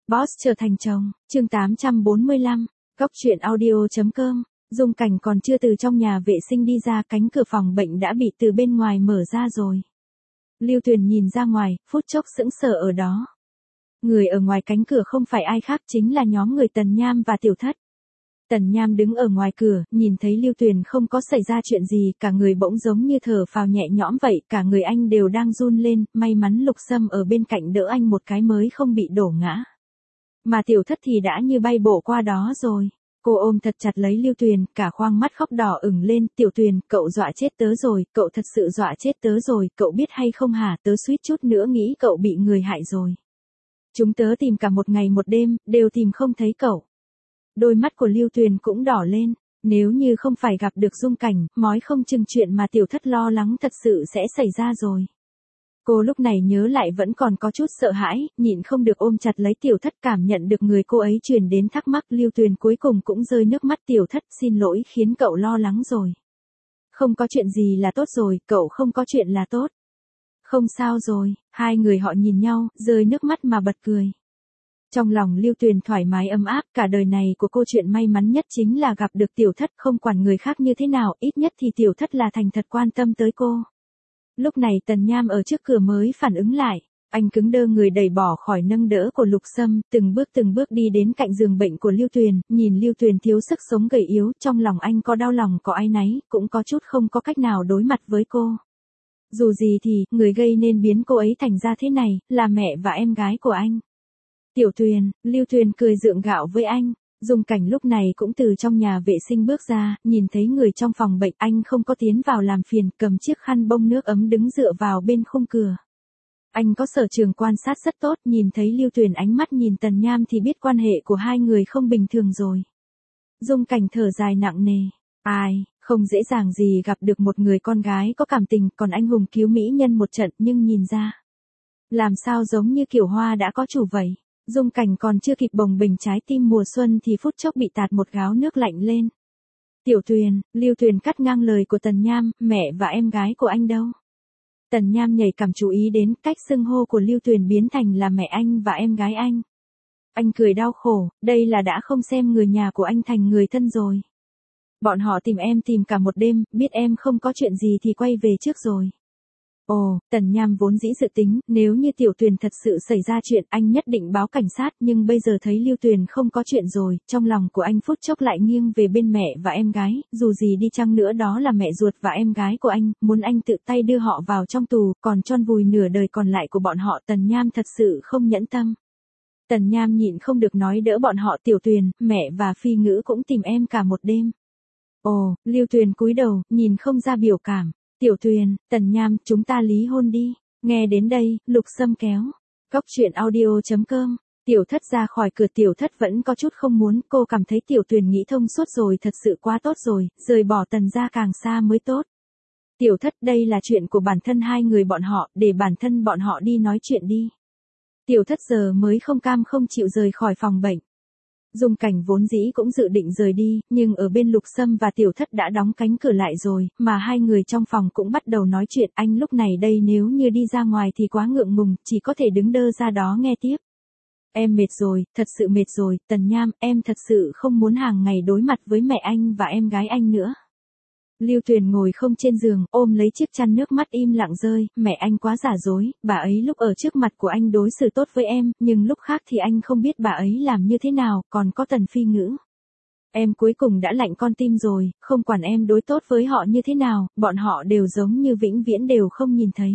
Boss trở thành chồng, chương 845, góc truyện audio.com. Dung Cảnh còn chưa từ trong nhà vệ sinh đi ra, cánh cửa phòng bệnh đã bị từ bên ngoài mở ra rồi. Lưu Tuyền nhìn ra ngoài, phút chốc sững sờ ở đó. Người ở ngoài cánh cửa không phải ai khác, chính là nhóm người Tần Nham và Tiểu Thất. Tần Nham đứng ở ngoài cửa, nhìn thấy Lưu Tuyền không có xảy ra chuyện gì, cả người bỗng giống như thở phào nhẹ nhõm vậy, cả người anh đều đang run lên, may mắn Lục Sâm ở bên cạnh đỡ anh một cái mới không bị đổ ngã. Mà Tiểu Thất thì đã như bay bổ qua đó rồi. Cô ôm thật chặt lấy Lưu Tuyền, cả khoang mắt khóc đỏ ửng lên. Tiểu Tuyền, cậu dọa chết tớ rồi, cậu thật sự dọa chết tớ rồi, cậu biết hay không hả, tớ suýt chút nữa nghĩ cậu bị người hại rồi. Chúng tớ tìm cả một ngày một đêm, đều tìm không thấy cậu. Đôi mắt của Lưu Tuyền cũng đỏ lên, nếu như không phải gặp được Dung Cảnh, mói không chừng chuyện mà Tiểu Thất lo lắng thật sự sẽ xảy ra rồi. Cô lúc này nhớ lại vẫn còn có chút sợ hãi, nhịn không được ôm chặt lấy Tiểu Thất, cảm nhận được người cô ấy truyền đến thắc mắc. Lưu Tuyền cuối cùng cũng rơi nước mắt. Tiểu Thất, xin lỗi khiến cậu lo lắng rồi. Không có chuyện gì là tốt rồi, cậu không có chuyện là tốt. Không sao rồi, hai người họ nhìn nhau, rơi nước mắt mà bật cười. Trong lòng Lưu Tuyền thoải mái ấm áp, cả đời này của cô chuyện may mắn nhất chính là gặp được Tiểu Thất, không quản người khác như thế nào, ít nhất thì Tiểu Thất là thành thật quan tâm tới cô. Lúc này Tần Nham ở trước cửa mới phản ứng lại, anh cứng đơ người đẩy bỏ khỏi nâng đỡ của Lục Sâm, từng bước đi đến cạnh giường bệnh của Lưu Tuyền, nhìn Lưu Tuyền thiếu sức sống gầy yếu, trong lòng anh có đau lòng có áy náy, cũng có chút không có cách nào đối mặt với cô. Dù gì thì, người gây nên biến cô ấy thành ra thế này, là mẹ và em gái của anh. Tiểu Tuyền, Lưu Tuyền cười gượng gạo với anh. Dung Cảnh lúc này cũng từ trong nhà vệ sinh bước ra, nhìn thấy người trong phòng bệnh, anh không có tiến vào làm phiền, cầm chiếc khăn bông nước ấm đứng dựa vào bên khung cửa. Anh có sở trường quan sát rất tốt, nhìn thấy Lưu Tuyền ánh mắt nhìn Tần Nham thì biết quan hệ của hai người không bình thường rồi. Dung Cảnh thở dài nặng nề, ai, không dễ dàng gì gặp được một người con gái có cảm tình, còn anh hùng cứu mỹ nhân một trận, nhưng nhìn ra. Làm sao giống như kiểu hoa đã có chủ vậy. Dung Cảnh còn chưa kịp bồng bềnh trái tim mùa xuân thì phút chốc bị tạt một gáo nước lạnh lên. Tiểu Tuyền, Lưu Tuyền cắt ngang lời của Tần Nham, mẹ và em gái của anh đâu? Tần Nham nhảy cảm chú ý đến cách xưng hô của Lưu Tuyền biến thành là mẹ anh và em gái anh. Anh cười đau khổ, đây là đã không xem người nhà của anh thành người thân rồi. Bọn họ tìm em tìm cả một đêm, biết em không có chuyện gì thì quay về trước rồi. Ồ, Tần Nham vốn dĩ dự tính, nếu như Tiểu Tuyền thật sự xảy ra chuyện, anh nhất định báo cảnh sát, nhưng bây giờ thấy Lưu Tuyền không có chuyện rồi, trong lòng của anh phút chốc lại nghiêng về bên mẹ và em gái, dù gì đi chăng nữa đó là mẹ ruột và em gái của anh, muốn anh tự tay đưa họ vào trong tù, còn tron vùi nửa đời còn lại của bọn họ. Tần Nham thật sự không nhẫn tâm. Tần Nham nhịn không được nói đỡ bọn họ. Tiểu Tuyền, mẹ và Phi Ngữ cũng tìm em cả một đêm. Ồ, Lưu Tuyền cúi đầu, nhìn không ra biểu cảm. Tiểu Tuyền, Tần Nham, chúng ta lý hôn đi. Nghe đến đây, Lục Sâm kéo. Góc truyện audio.com. Tiểu Thất ra khỏi cửa. Tiểu Thất vẫn có chút không muốn, cô cảm thấy Tiểu Tuyền nghĩ thông suốt rồi, thật sự quá tốt rồi, rời bỏ Tần ra càng xa mới tốt. Tiểu Thất, đây là chuyện của bản thân hai người bọn họ, để bản thân bọn họ đi nói chuyện đi. Tiểu Thất giờ mới không cam không chịu rời khỏi phòng bệnh. Dung Cảnh vốn dĩ cũng dự định rời đi, nhưng ở bên Lục Sâm và Tiểu Thất đã đóng cánh cửa lại rồi, mà hai người trong phòng cũng bắt đầu nói chuyện. Anh lúc này đây nếu như đi ra ngoài thì quá ngượng ngùng, chỉ có thể đứng đơ ra đó nghe tiếp. Em mệt rồi, thật sự mệt rồi, Tần Nham, em thật sự không muốn hàng ngày đối mặt với mẹ anh và em gái anh nữa. Lưu Tuyền ngồi không trên giường, ôm lấy chiếc chăn, nước mắt im lặng rơi. Mẹ anh quá giả dối, bà ấy lúc ở trước mặt của anh đối xử tốt với em, nhưng lúc khác thì anh không biết bà ấy làm như thế nào, còn có Tần Phi Ngữ. Em cuối cùng đã lạnh con tim rồi, không quản em đối tốt với họ như thế nào, bọn họ đều giống như vĩnh viễn đều không nhìn thấy.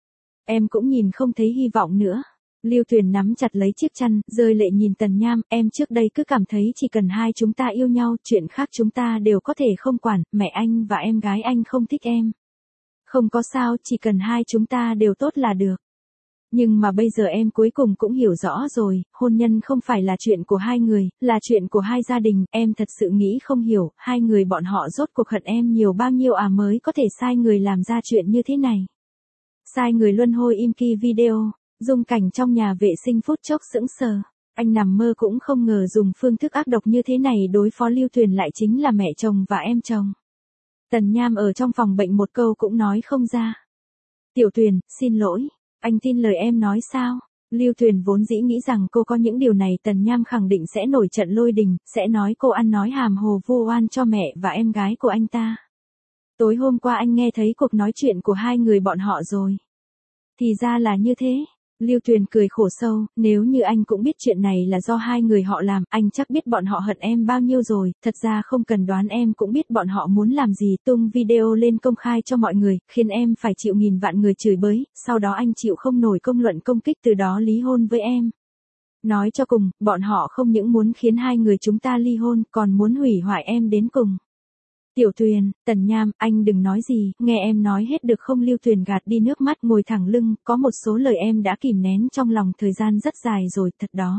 Em cũng nhìn không thấy hy vọng nữa. Lưu Tuyền nắm chặt lấy chiếc chăn, rơi lệ nhìn Tần Nham, em trước đây cứ cảm thấy chỉ cần hai chúng ta yêu nhau, chuyện khác chúng ta đều có thể không quản, mẹ anh và em gái anh không thích em. Không có sao, chỉ cần hai chúng ta đều tốt là được. Nhưng mà bây giờ em cuối cùng cũng hiểu rõ rồi, hôn nhân không phải là chuyện của hai người, là chuyện của hai gia đình, em thật sự nghĩ không hiểu, hai người bọn họ rốt cuộc hận em nhiều bao nhiêu mới có thể sai người làm ra chuyện như thế này. Sai người luân hồi im ki video. Dung Cảnh trong nhà vệ sinh phút chốc sững sờ, anh nằm mơ cũng không ngờ dùng phương thức ác độc như thế này đối phó Lưu Tuyền lại chính là mẹ chồng và em chồng. Tần Nham ở trong phòng bệnh một câu cũng nói không ra. Tiểu Tuyền, xin lỗi, anh tin lời em nói sao? Lưu Tuyền vốn dĩ nghĩ rằng cô có những điều này Tần Nham khẳng định sẽ nổi trận lôi đình, sẽ nói cô ăn nói hàm hồ vu oan cho mẹ và em gái của anh ta. Tối hôm qua anh nghe thấy cuộc nói chuyện của hai người bọn họ rồi. Thì ra là như thế. Lưu Tuyền cười khổ sâu, nếu như anh cũng biết chuyện này là do hai người họ làm, anh chắc biết bọn họ hận em bao nhiêu rồi, thật ra không cần đoán em cũng biết bọn họ muốn làm gì, tung video lên công khai cho mọi người, khiến em phải chịu nghìn vạn người chửi bới, sau đó anh chịu không nổi công luận công kích từ đó ly hôn với em. Nói cho cùng, bọn họ không những muốn khiến hai người chúng ta ly hôn, còn muốn hủy hoại em đến cùng. Tiểu Tuyền, Tần Nham, anh đừng nói gì, nghe em nói hết được không? Lưu Tuyền gạt đi nước mắt ngồi thẳng lưng, có một số lời em đã kìm nén trong lòng thời gian rất dài rồi, thật đó.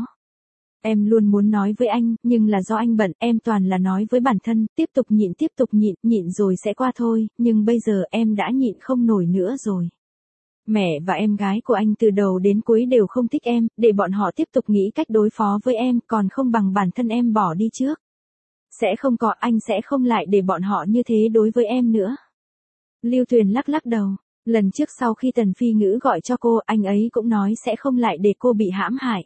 Em luôn muốn nói với anh, nhưng là do anh bận, em toàn là nói với bản thân, tiếp tục nhịn rồi sẽ qua thôi, nhưng bây giờ em đã nhịn không nổi nữa rồi. Mẹ và em gái của anh từ đầu đến cuối đều không thích em, để bọn họ tiếp tục nghĩ cách đối phó với em, còn không bằng bản thân em bỏ đi trước. Sẽ không có, anh sẽ không lại để bọn họ như thế đối với em nữa. Lưu Tuyền lắc lắc đầu, lần trước sau khi Tần Phi Ngữ gọi cho cô, anh ấy cũng nói sẽ không lại để cô bị hãm hại.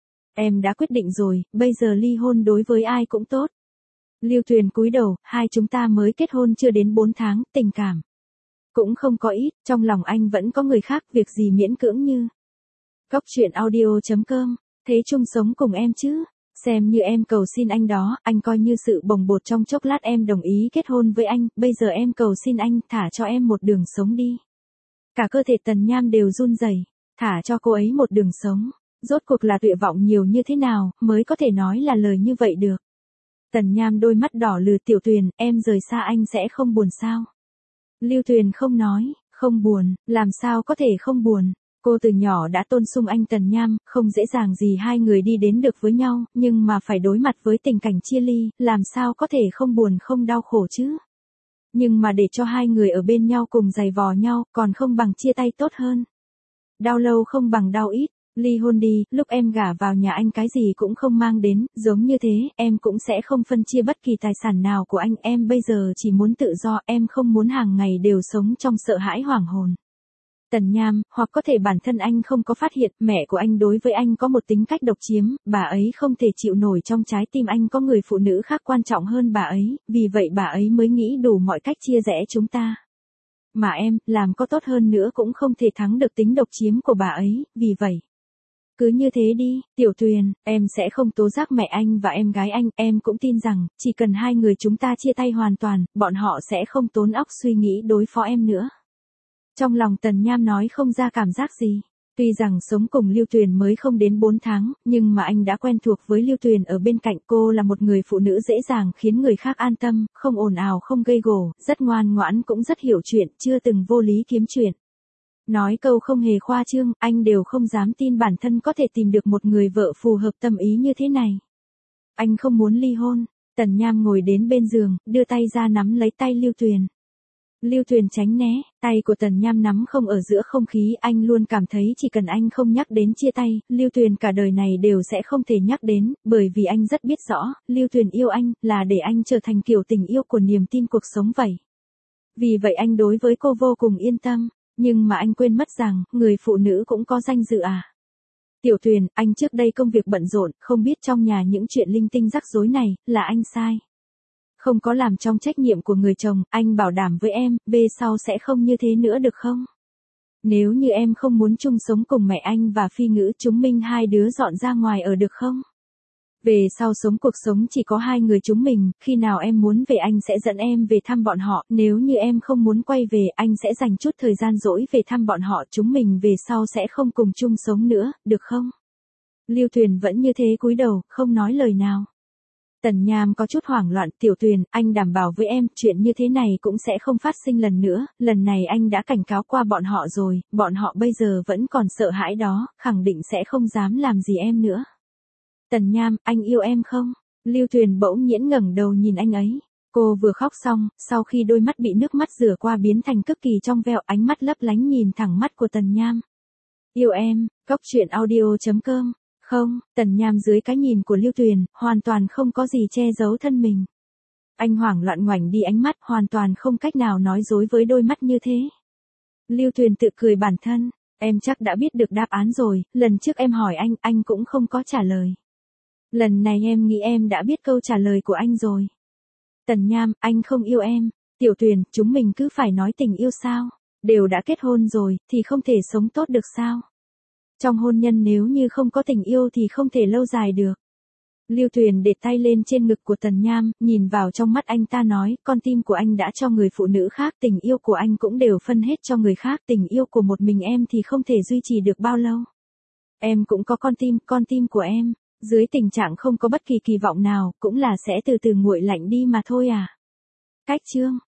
Em đã quyết định rồi, bây giờ ly hôn đối với ai cũng tốt. Lưu Tuyền cúi đầu, hai chúng ta mới kết hôn chưa đến 4 tháng, tình cảm cũng không có ít, trong lòng anh vẫn có người khác, việc gì miễn cưỡng như. Cóc truyện audio.com, thế chung sống cùng em chứ. Xem như em cầu xin anh đó, anh coi như sự bồng bột trong chốc lát em đồng ý kết hôn với anh, bây giờ em cầu xin anh, thả cho em một đường sống đi. Cả cơ thể Tần Nham đều run rẩy, thả cho cô ấy một đường sống, rốt cuộc là tuyệt vọng nhiều như thế nào, mới có thể nói là lời như vậy được. Tần Nham đôi mắt đỏ lừ, Tiểu Tuyền, em rời xa anh sẽ không buồn sao? Lưu Tuyền không nói, không buồn, làm sao có thể không buồn. Cô từ nhỏ đã tôn sùng anh Tần Nham, không dễ dàng gì hai người đi đến được với nhau, nhưng mà phải đối mặt với tình cảnh chia ly, làm sao có thể không buồn không đau khổ chứ. Nhưng mà để cho hai người ở bên nhau cùng giày vò nhau, còn không bằng chia tay tốt hơn. Đau lâu không bằng đau ít, ly hôn đi, lúc em gả vào nhà anh cái gì cũng không mang đến, giống như thế, em cũng sẽ không phân chia bất kỳ tài sản nào của anh, em bây giờ chỉ muốn tự do, em không muốn hàng ngày đều sống trong sợ hãi hoảng hồn. Tần Nham, hoặc có thể bản thân anh không có phát hiện, mẹ của anh đối với anh có một tính cách độc chiếm, bà ấy không thể chịu nổi trong trái tim anh có người phụ nữ khác quan trọng hơn bà ấy, vì vậy bà ấy mới nghĩ đủ mọi cách chia rẽ chúng ta. Mà em, làm có tốt hơn nữa cũng không thể thắng được tính độc chiếm của bà ấy, vì vậy. Cứ như thế đi, Tiểu Tuyền, em sẽ không tố giác mẹ anh và em gái anh, em cũng tin rằng, chỉ cần hai người chúng ta chia tay hoàn toàn, bọn họ sẽ không tốn óc suy nghĩ đối phó em nữa. Trong lòng Tần Nham nói không ra cảm giác gì. Tuy rằng sống cùng Lưu Tuyền mới không đến 4 tháng, nhưng mà anh đã quen thuộc với Lưu Tuyền ở bên cạnh. Cô là một người phụ nữ dễ dàng khiến người khác an tâm, không ồn ào không gây gổ, rất ngoan ngoãn cũng rất hiểu chuyện, chưa từng vô lý kiếm chuyện. Nói câu không hề khoa trương, anh đều không dám tin bản thân có thể tìm được một người vợ phù hợp tâm ý như thế này. Anh không muốn ly hôn. Tần Nham ngồi đến bên giường, đưa tay ra nắm lấy tay Lưu Tuyền. Lưu Tuyền tránh né, tay của Tần Nham nắm không ở giữa không khí, anh luôn cảm thấy chỉ cần anh không nhắc đến chia tay, Lưu Tuyền cả đời này đều sẽ không thể nhắc đến, bởi vì anh rất biết rõ, Lưu Tuyền yêu anh, là để anh trở thành kiểu tình yêu của niềm tin cuộc sống vậy. Vì vậy anh đối với cô vô cùng yên tâm, nhưng mà anh quên mất rằng, người phụ nữ cũng có danh dự à. Tiểu Tuyền, anh trước đây công việc bận rộn, không biết trong nhà những chuyện linh tinh rắc rối này, là anh sai. Không có làm trong trách nhiệm của người chồng, anh bảo đảm với em, về sau sẽ không như thế nữa được không? Nếu như em không muốn chung sống cùng mẹ anh và Phi Ngữ, chúng mình hai đứa dọn ra ngoài ở được không? Về sau sống cuộc sống chỉ có hai người chúng mình, khi nào em muốn về anh sẽ dẫn em về thăm bọn họ, nếu như em không muốn quay về, anh sẽ dành chút thời gian rỗi về thăm bọn họ, chúng mình về sau sẽ không cùng chung sống nữa, được không? Lưu Tuyền vẫn như thế cúi đầu, không nói lời nào. Tần Nham có chút hoảng loạn, Tiểu Tuyền, anh đảm bảo với em, chuyện như thế này cũng sẽ không phát sinh lần nữa, lần này anh đã cảnh cáo qua bọn họ rồi, bọn họ bây giờ vẫn còn sợ hãi đó, khẳng định sẽ không dám làm gì em nữa. Tần Nham, anh yêu em không? Lưu Tuyền bỗng nhiễn ngẩng đầu nhìn anh ấy. Cô vừa khóc xong, sau khi đôi mắt bị nước mắt rửa qua biến thành cực kỳ trong veo, ánh mắt lấp lánh nhìn thẳng mắt của Tần Nham. Yêu em, Cóc truyện audio.com. Không, Tần Nham dưới cái nhìn của Lưu Tuyền, hoàn toàn không có gì che giấu thân mình. Anh hoảng loạn ngoảnh đi ánh mắt, hoàn toàn không cách nào nói dối với đôi mắt như thế. Lưu Tuyền tự cười bản thân, Em chắc đã biết được đáp án rồi, lần trước em hỏi anh cũng không có trả lời. Lần này em nghĩ em đã biết câu trả lời của anh rồi. Tần Nham, anh không yêu em. Tiểu Tuyền, chúng mình cứ phải nói tình yêu sao? Đều đã kết hôn rồi, thì không thể sống tốt được sao? Trong hôn nhân nếu như không có tình yêu thì không thể lâu dài được. Lưu Tuyền để tay lên trên ngực của Tần Nham, nhìn vào trong mắt anh ta nói, con tim của anh đã cho người phụ nữ khác, tình yêu của anh cũng đều phân hết cho người khác, tình yêu của một mình em thì không thể duy trì được bao lâu. Em cũng có con tim của em, dưới tình trạng không có bất kỳ kỳ vọng nào, cũng là sẽ từ từ nguội lạnh đi mà thôi à. Cách chương